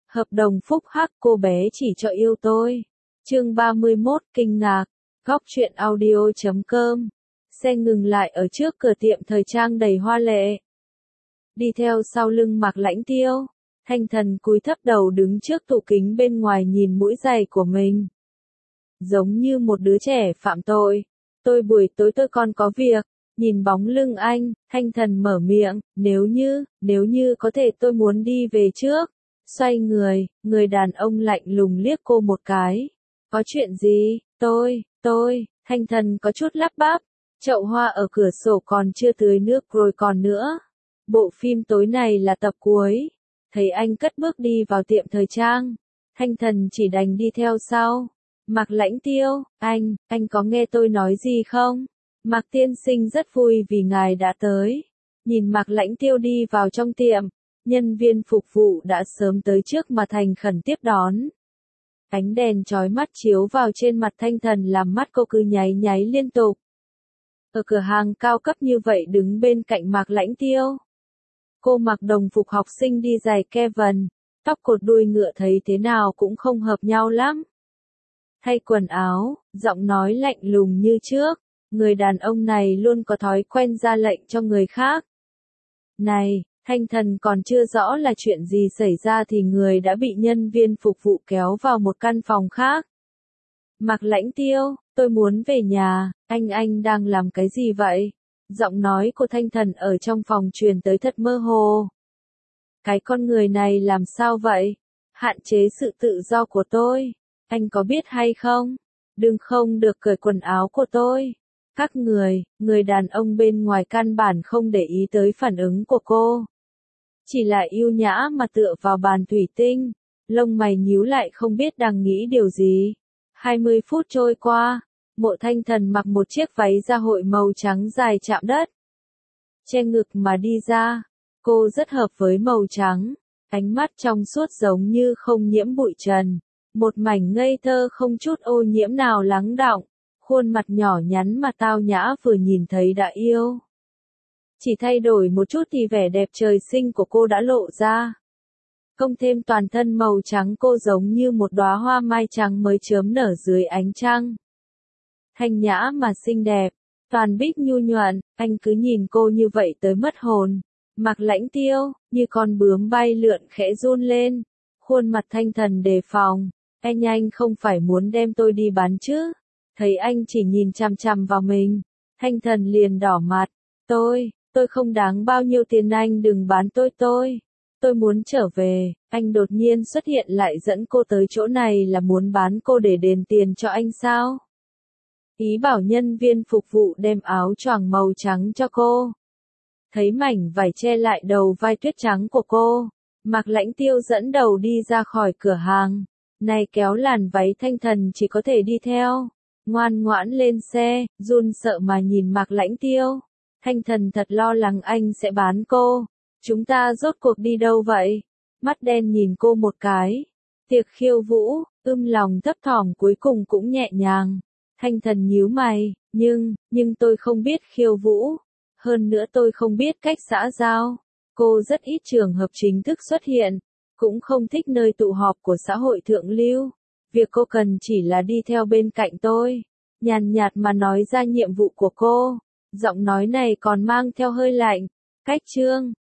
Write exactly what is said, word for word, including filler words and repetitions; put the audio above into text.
Hợp đồng phúc hắc cô bé chỉ cho yêu tôi. Chương ba mươi mốt kinh ngạc. Góc truyện audio chấm com. Xe ngừng lại ở trước cửa tiệm thời trang đầy hoa lệ. Đi theo sau lưng Mạc Lãnh Tiêu, Thanh Thần cúi thấp đầu đứng trước tủ kính bên ngoài nhìn mũi giày của mình. Giống như một đứa trẻ phạm tội. Tôi buổi tối tôi còn có việc. Nhìn bóng lưng anh, Thanh Thần mở miệng, nếu như, nếu như có thể tôi muốn đi về trước. Xoay người, người đàn ông lạnh lùng liếc cô một cái. Có chuyện gì? Tôi, tôi, Thanh Thần có chút lắp bắp. Chậu hoa ở cửa sổ còn chưa tưới nước rồi còn nữa. Bộ phim tối này là tập cuối. Thấy anh cất bước đi vào tiệm thời trang. Thanh Thần chỉ đành đi theo sau. Mạc Lãnh Tiêu, anh, anh có nghe tôi nói gì không? Mạc tiên sinh rất vui vì ngài đã tới. Nhìn Mạc Lãnh Tiêu đi vào trong tiệm, nhân viên phục vụ đã sớm tới trước mà thành khẩn tiếp đón. Ánh đèn chói mắt chiếu vào trên mặt Thanh Thần làm mắt cô cứ nháy nháy liên tục. Ở cửa hàng cao cấp như vậy đứng bên cạnh Mạc Lãnh Tiêu. Cô mặc đồng phục học sinh đi giày Kevin, tóc cột đuôi ngựa thấy thế nào cũng không hợp nhau lắm. Thay quần áo, giọng nói lạnh lùng như trước, người đàn ông này luôn có thói quen ra lệnh cho người khác. Này, Thanh Thần còn chưa rõ là chuyện gì xảy ra thì người đã bị nhân viên phục vụ kéo vào một căn phòng khác. Mạc Lãnh Tiêu, tôi muốn về nhà, anh anh đang làm cái gì vậy? Giọng nói của Thanh Thần ở trong phòng truyền tới thật mơ hồ. Cái con người này làm sao vậy? Hạn chế sự tự do của tôi. Anh có biết hay không? Đừng không được cởi quần áo của tôi. Các người, người đàn ông bên ngoài căn bản không để ý tới phản ứng của cô. Chỉ là yêu nhã mà tựa vào bàn thủy tinh, lông mày nhíu lại không biết đang nghĩ điều gì. hai mươi phút trôi qua, Mộ Thanh Thần mặc một chiếc váy da hội màu trắng dài chạm đất. Che ngực mà đi ra, cô rất hợp với màu trắng, ánh mắt trong suốt giống như không nhiễm bụi trần. Một mảnh ngây thơ không chút ô nhiễm nào lắng đọng, khuôn mặt nhỏ nhắn mà tao nhã vừa nhìn thấy đã yêu. Chỉ thay đổi một chút thì vẻ đẹp trời sinh của cô đã lộ ra. Cộng thêm toàn thân màu trắng cô giống như một đóa hoa mai trắng mới chớm nở dưới ánh trăng. Thanh nhã mà xinh đẹp, toàn bích nhu nhuận, anh cứ nhìn cô như vậy tới mất hồn. Mạc Lãnh Tiêu, như con bướm bay lượn khẽ run lên, khuôn mặt Thanh Thần đề phòng. Anh anh không phải muốn đem tôi đi bán chứ? Thấy anh chỉ nhìn chằm chằm vào mình, Thanh Thần liền đỏ mặt. Tôi, tôi không đáng bao nhiêu tiền, anh đừng bán tôi tôi. Tôi muốn trở về. Anh đột nhiên xuất hiện lại dẫn cô tới chỗ này là muốn bán cô để đền tiền cho anh sao? Ý bảo nhân viên phục vụ đem áo choàng màu trắng cho cô. Thấy mảnh vải che lại đầu vai tuyết trắng của cô, Mạc Lãnh Tiêu dẫn đầu đi ra khỏi cửa hàng. Này kéo làn váy Thanh Thần chỉ có thể đi theo. Ngoan ngoãn lên xe, run sợ mà nhìn Mạc Lãnh Tiêu. Thanh Thần thật lo lắng anh sẽ bán cô. Chúng ta rốt cuộc đi đâu vậy? Mắt đen nhìn cô một cái. Tiệc khiêu vũ, ưm lòng thấp thỏm cuối cùng cũng nhẹ nhàng. Thanh Thần nhíu mày, nhưng, nhưng tôi không biết khiêu vũ. Hơn nữa tôi không biết cách xã giao. Cô rất ít trường hợp chính thức xuất hiện. Cũng không thích nơi tụ họp của xã hội thượng lưu. Việc cô cần chỉ là đi theo bên cạnh tôi. Nhàn nhạt mà nói ra nhiệm vụ của cô. Giọng nói này còn mang theo hơi lạnh. Cách chương,